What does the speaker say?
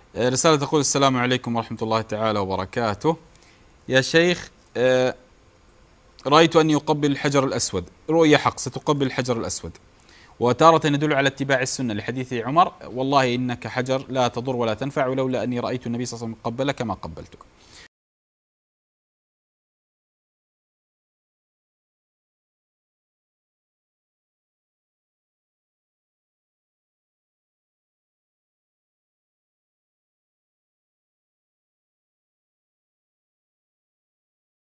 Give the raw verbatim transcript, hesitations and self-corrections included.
رسالة تقول: السلام عليكم ورحمة الله تعالى وبركاته. يا شيخ، آه، رأيت أني أقبل الحجر الأسود، رؤية حق ستقبل الحجر الأسود، وتارة يدل على اتباع السنة لحديث عمر: والله إنك حجر لا تضر ولا تنفع، ولولا أني رأيت النبي صلى الله عليه وسلم قبلك ما قبلتك.